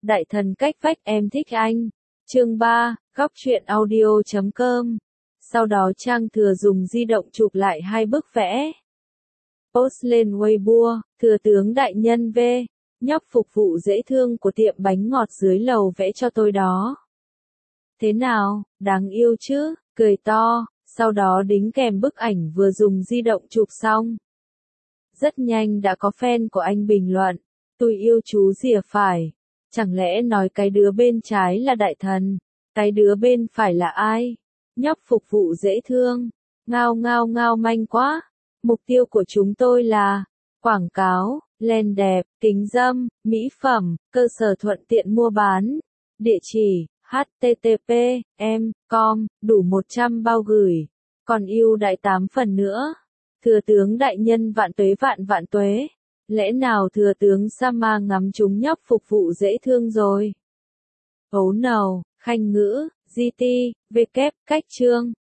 Đại thần cách vách em thích anh. Chương 3, góc truyện audio.com. Sau đó Trang Thừa dùng di động chụp lại 2 bức vẽ. Post lên Weibo, thừa tướng đại nhân V. Nhóc phục vụ dễ thương của tiệm bánh ngọt dưới lầu vẽ cho tôi đó. Thế nào, đáng yêu chứ, cười to, sau đó đính kèm bức ảnh vừa dùng di động chụp xong. Rất nhanh đã có fan của anh bình luận, tôi yêu chú rìa phải. Chẳng lẽ nói cái đứa bên trái là đại thần, cái đứa bên phải là ai? Nhóc phục vụ dễ thương, ngao ngao ngao manh quá. Mục tiêu của chúng tôi là quảng cáo, len đẹp, kính râm, mỹ phẩm, cơ sở thuận tiện mua bán. Địa chỉ http://com, đủ 100 bao gửi. Còn ưu đãi 8 phần nữa. Thừa tướng đại nhân vạn tuế vạn vạn tuế. Lẽ nào thừa tướng Sama ngắm chúng nhóc phục vụ dễ thương rồi? Ấu nầu, khanh ngữ, GT, W, cách chương.